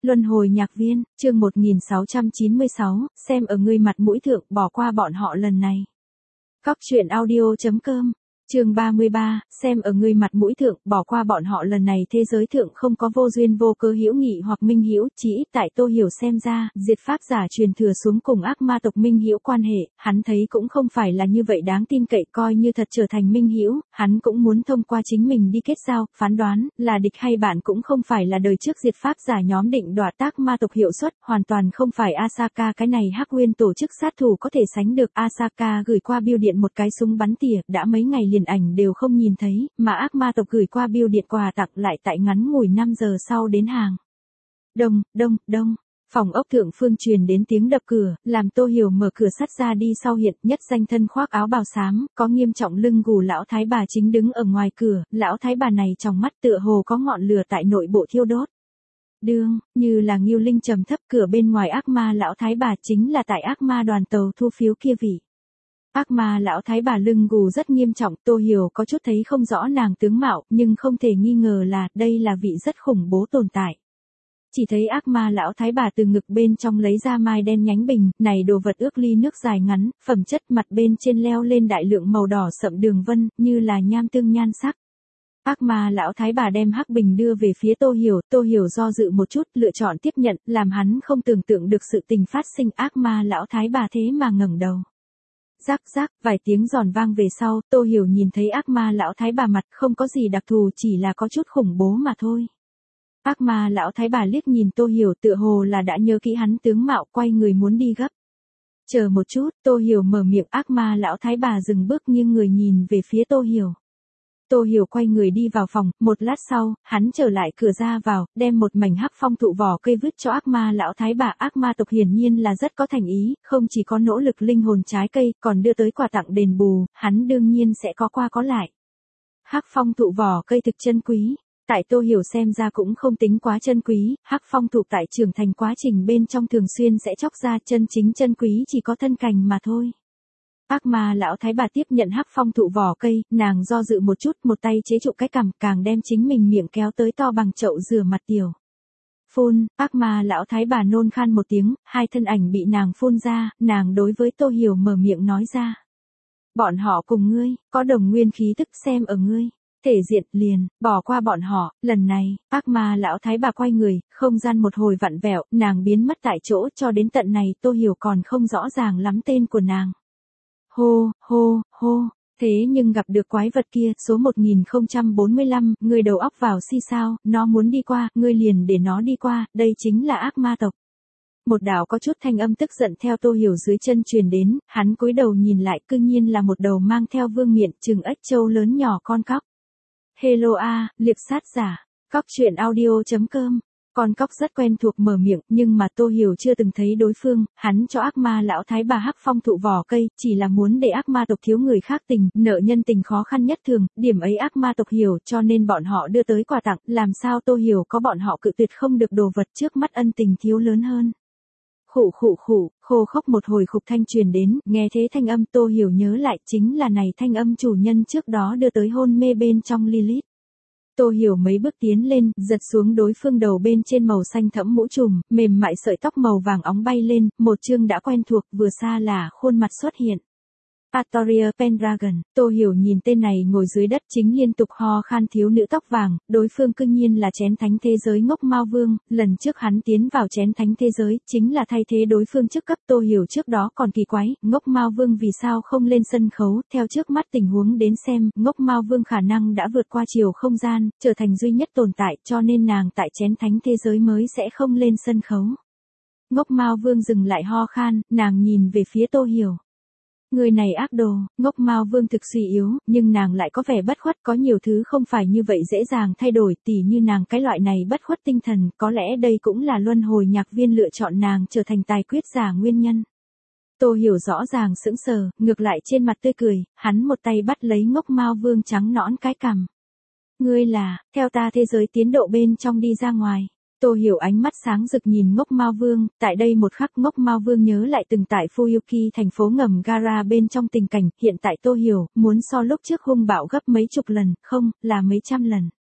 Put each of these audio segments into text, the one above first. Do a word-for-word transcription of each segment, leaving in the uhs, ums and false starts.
Luân hồi nhạc viên, chương một nghìn sáu trăm chín mươi sáu, xem ở ngươi mặt mũi thượng, bỏ qua bọn họ lần này. Cóc truyện audio chấm com, chương ba mươi ba, xem ở ngươi mặt mũi thượng, bỏ qua bọn họ lần này. Thế giới thượng không có vô duyên vô cớ hữu nghị hoặc minh hữu, chỉ ít tại Tô Hiểu xem ra, diệt pháp giả truyền thừa xuống cùng ác ma tộc minh hữu quan hệ, hắn thấy cũng không phải là như vậy đáng tin cậy. Coi như thật trở thành minh hữu, hắn cũng muốn thông qua chính mình đi kết giao, phán đoán là địch hay bạn cũng không phải là đời trước diệt pháp giả nhóm định đoạt tác ma tộc hiệu suất, hoàn toàn không phải Asaka cái này Hắc Nguyên tổ chức sát thủ có thể sánh được. Asaka gửi qua bưu điện một cái súng bắn tỉa, đã mấy ngày liền ảnh đều không nhìn thấy, mà ác ma tộc gửi qua bưu điện quà tặng lại tại ngắn ngủi năm giờ sau đến hàng. Đông, đông, đông. Phòng ốc thượng phương truyền đến tiếng đập cửa, làm Tô Hiểu mở cửa sắt ra đi. Sau hiện, nhất danh thân khoác áo bào xám, có nghiêm trọng lưng gù lão thái bà chính đứng ở ngoài cửa. Lão thái bà này trong mắt tựa hồ có ngọn lửa tại nội bộ thiêu đốt. Đương, như là Ngưu Linh trầm thấp. Cửa bên ngoài ác ma lão thái bà chính là tại ác ma đoàn tàu thu phiếu kia vị. Ác ma lão thái bà lưng gù rất nghiêm trọng, Tô Hiểu có chút thấy không rõ nàng tướng mạo, nhưng không thể nghi ngờ là đây là vị rất khủng bố tồn tại. Chỉ thấy ác ma lão thái bà từ ngực bên trong lấy ra mai đen nhánh bình, này đồ vật ước ly nước dài ngắn, phẩm chất mặt bên trên leo lên đại lượng màu đỏ sậm đường vân, như là nham tương nhan sắc. Ác ma lão thái bà đem hắc bình đưa về phía Tô Hiểu, Tô Hiểu do dự một chút, lựa chọn tiếp nhận, làm hắn không tưởng tượng được sự tình phát sinh. Ác ma lão thái bà thế mà ngẩng đầu. Rắc rắc, vài tiếng giòn vang về sau, Tô Hiểu nhìn thấy ác ma lão thái bà mặt không có gì đặc thù, chỉ là có chút khủng bố mà thôi. Ác ma lão thái bà liếc nhìn Tô Hiểu, tựa hồ là đã nhớ kỹ hắn tướng mạo, quay người muốn đi gấp. Chờ một chút, Tô Hiểu mở miệng. Ác ma lão thái bà dừng bước nghiêng người nhìn về phía Tô Hiểu. Tô Hiểu quay người đi vào phòng, một lát sau, hắn trở lại cửa ra vào, đem một mảnh hắc phong thụ vỏ cây vứt cho ác ma lão thái bà. Ác ma tộc hiển nhiên là rất có thành ý, không chỉ có nỗ lực linh hồn trái cây, còn đưa tới quà tặng đền bù, hắn đương nhiên sẽ có qua có lại. Hắc phong thụ vỏ cây thực chân quý, tại Tô Hiểu xem ra cũng không tính quá chân quý, hắc phong thụ tại trưởng thành quá trình bên trong thường xuyên sẽ chóc ra, chân chính chân quý chỉ có thân cành mà thôi. Ác ma lão thái bà tiếp nhận hắc phong thụ vỏ cây, nàng do dự một chút, một tay chế trụ cái cằm, càng đem chính mình miệng kéo tới to bằng chậu rửa mặt tiểu. Phun, ác ma lão thái bà nôn khan một tiếng, hai thân ảnh bị nàng phun ra, nàng đối với Tô Hiểu mở miệng nói ra. Bọn họ cùng ngươi, có đồng nguyên khí tức, xem ở ngươi. Thể diện, liền, bỏ qua bọn họ. Lần này, ác ma lão thái bà quay người, không gian một hồi vặn vẹo, nàng biến mất tại chỗ. Cho đến tận này Tô Hiểu còn không rõ ràng lắm tên của nàng. Hô, hô, hô, thế nhưng gặp được quái vật kia, số một nghìn không trăm bốn mươi lăm, người đầu óc vào si sao, nó muốn đi qua, ngươi liền để nó đi qua, đây chính là ác ma tộc. Một đạo có chút thanh âm tức giận theo Tô Hiểu dưới chân truyền đến, hắn cúi đầu nhìn lại, cư nhiên là một đầu mang theo vương miện, chừng ếch trâu lớn nhỏ con cóc. Hello a, liệp sát giả, cóc truyện audio chấm com. Con cóc rất quen thuộc mở miệng, nhưng mà Tô Hiểu chưa từng thấy đối phương. Hắn cho ác ma lão thái bà hắc phong thụ vỏ cây, chỉ là muốn để ác ma tộc thiếu người khác tình, nợ nhân tình khó khăn nhất thường, điểm ấy ác ma tộc hiểu, cho nên bọn họ đưa tới quà tặng, làm sao Tô Hiểu có bọn họ cự tuyệt không được đồ vật, trước mắt ân tình thiếu lớn hơn. Khụ khụ khụ, khô khốc một hồi khục thanh truyền đến, nghe thế thanh âm Tô Hiểu nhớ lại, chính là này thanh âm chủ nhân trước đó đưa tới hôn mê bên trong Lilith. Tô Hiểu mấy bước tiến lên, giật xuống đối phương đầu bên trên màu xanh thẫm mũ trùm, mềm mại sợi tóc màu vàng óng bay lên, một chương đã quen thuộc, vừa xa là khuôn mặt xuất hiện. Artoria Pendragon. Tô Hiểu nhìn tên này ngồi dưới đất chính liên tục ho khan thiếu nữ tóc vàng, đối phương cương nhiên là chén thánh thế giới Ngốc Mao Vương, lần trước hắn tiến vào chén thánh thế giới, chính là thay thế đối phương chức cấp. Tô Hiểu trước đó còn kỳ quái, Ngốc Mao Vương vì sao không lên sân khấu, theo trước mắt tình huống đến xem, Ngốc Mao Vương khả năng đã vượt qua chiều không gian, trở thành duy nhất tồn tại, cho nên nàng tại chén thánh thế giới mới sẽ không lên sân khấu. Ngốc Mao Vương dừng lại ho khan, nàng nhìn về phía Tô Hiểu. Người này ác đồ. Ngốc Mao Vương thực suy yếu, nhưng nàng lại có vẻ bất khuất, có nhiều thứ không phải như vậy dễ dàng thay đổi, tỉ như nàng cái loại này bất khuất tinh thần, có lẽ đây cũng là luân hồi nhạc viên lựa chọn nàng trở thành tài quyết giả nguyên nhân. Tô Hiểu rõ ràng sững sờ, ngược lại trên mặt tươi cười, hắn một tay bắt lấy Ngốc Mao Vương trắng nõn cái cằm. Ngươi là, theo ta thế giới tiến độ bên trong đi ra ngoài. Tô Hiểu ánh mắt sáng rực nhìn Ngốc Mao Vương, tại đây một khắc Ngốc Mao Vương nhớ lại từng tại Fuyuki thành phố ngầm Gara bên trong tình cảnh, hiện tại Tô Hiểu, muốn so lúc trước hung bạo gấp mấy chục lần, không, là mấy trăm lần.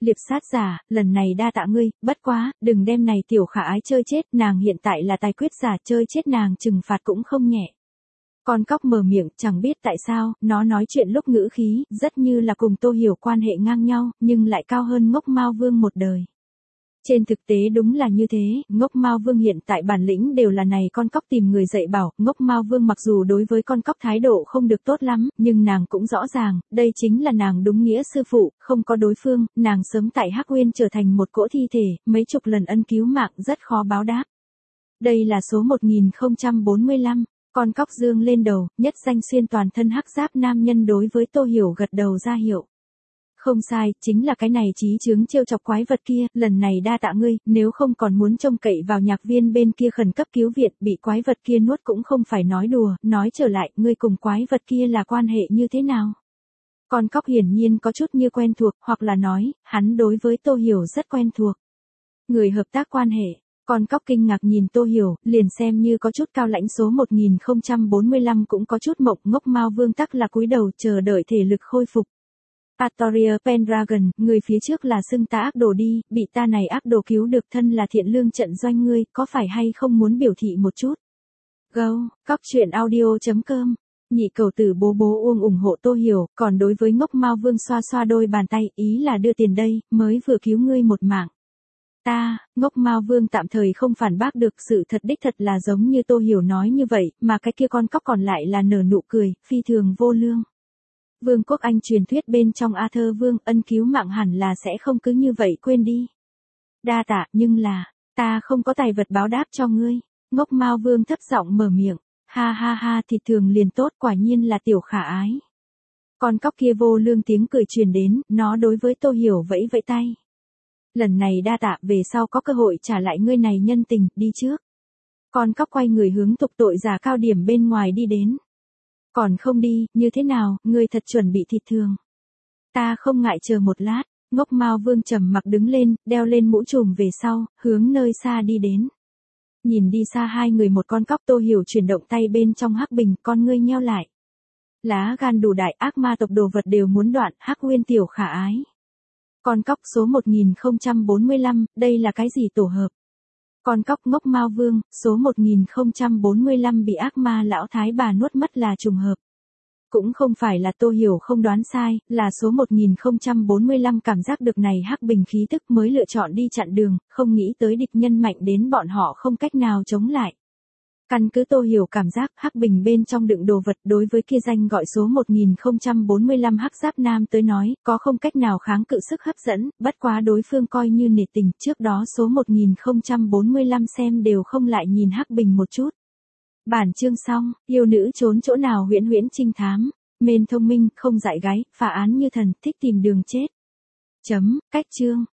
Liệp sát giả, lần này đa tạ ngươi, bất quá, đừng đem này tiểu khả ái chơi chết, nàng hiện tại là tài quyết giả, chơi chết nàng trừng phạt cũng không nhẹ. Con cóc mở miệng, chẳng biết tại sao, nó nói chuyện lúc ngữ khí, rất như là cùng Tô Hiểu quan hệ ngang nhau, nhưng lại cao hơn Ngốc Mao Vương một đời. Trên thực tế đúng là như thế, Ngốc Mao Vương hiện tại bản lĩnh đều là này con cóc tìm người dạy bảo, Ngốc Mao Vương mặc dù đối với con cóc thái độ không được tốt lắm, nhưng nàng cũng rõ ràng, đây chính là nàng đúng nghĩa sư phụ, không có đối phương, nàng sớm tại Hắc Uyên trở thành một cỗ thi thể, mấy chục lần ân cứu mạng rất khó báo đáp. Đây là số một nghìn không trăm bốn mươi lăm, con cóc dương lên đầu, nhất danh xuyên toàn thân hắc giáp nam nhân đối với Tô Hiểu gật đầu ra hiệu. Không sai, chính là cái này chí chướng trêu chọc quái vật kia, lần này đa tạ ngươi, nếu không còn muốn trông cậy vào nhạc viên bên kia khẩn cấp cứu viện, bị quái vật kia nuốt cũng không phải nói đùa, nói trở lại, ngươi cùng quái vật kia là quan hệ như thế nào? Con cóc hiển nhiên có chút như quen thuộc, hoặc là nói, hắn đối với Tô Hiểu rất quen thuộc. Người hợp tác quan hệ. Con cóc kinh ngạc nhìn Tô Hiểu, liền xem như có chút cao lãnh số một nghìn không trăm bốn mươi lăm cũng có chút mộng, Ngốc Mao Vương tắc là cúi đầu chờ đợi thể lực khôi phục. Artoria Pendragon, người phía trước là xưng ta ác đồ đi, bị ta này ác đồ cứu được, thân là thiện lương trận doanh ngươi, có phải hay không muốn biểu thị một chút? Go, cóc truyện audio chấm com. Nhị cầu tử bố bố uông ủng hộ Tô Hiểu, còn đối với Ngốc Mao Vương xoa xoa đôi bàn tay, ý là đưa tiền đây, mới vừa cứu ngươi một mạng. Ta, Ngốc Mao Vương tạm thời không phản bác được, sự thật đích thật là giống như Tô Hiểu nói như vậy, mà cái kia con cóc còn lại là nở nụ cười, phi thường vô lương. Vương quốc Anh truyền thuyết bên trong Arthur Vương ân cứu mạng hẳn là sẽ không cứ như vậy quên đi. Đa tạ, nhưng là, ta không có tài vật báo đáp cho ngươi. Ngốc Mao Vương thấp giọng mở miệng, ha ha ha thì thường liền tốt, quả nhiên là tiểu khả ái. Con cóc kia vô lương tiếng cười truyền đến, nó đối với Tô Hiểu vẫy vẫy tay. Lần này đa tạ, về sau có cơ hội trả lại ngươi này nhân tình, đi trước. Con cóc quay người hướng tục tội giả cao điểm bên ngoài đi đến. Còn không đi, như thế nào, ngươi thật chuẩn bị thịt thường. Ta không ngại chờ một lát, Ngốc Mao Vương trầm mặc đứng lên, đeo lên mũ trùm về sau, hướng nơi xa đi đến. Nhìn đi xa hai người một con cóc, Tô Hiểu chuyển động tay bên trong hắc bình, con ngươi nheo lại. Lá gan đủ đại, ác ma tộc đồ vật đều muốn đoạn, Hắc Uyên tiểu khả ái. Con cóc số một nghìn không trăm bốn mươi lăm, đây là cái gì tổ hợp? Con cóc Ngốc Mao Vương, số một nghìn không trăm bốn mươi lăm bị ác ma lão thái bà nuốt mất là trùng hợp. Cũng không phải là Tô Hiểu không đoán sai, là số một nghìn không trăm bốn mươi lăm cảm giác được này hắc bình khí tức mới lựa chọn đi chặn đường, không nghĩ tới địch nhân mạnh đến bọn họ không cách nào chống lại. Căn cứ Tô Hiểu cảm giác hắc bình bên trong đựng đồ vật đối với kia danh gọi số một nghìn không trăm bốn mươi lăm hắc giáp nam tới nói, có không cách nào kháng cự sức hấp dẫn, bất quá đối phương coi như nể tình, trước đó số một nghìn không trăm bốn mươi lăm xem đều không lại nhìn hắc bình một chút. Bản chương xong, yêu nữ trốn chỗ nào huyễn huyễn trinh thám, mên thông minh, không dại gáy, phá án như thần, thích tìm đường chết. Chấm, cách chương.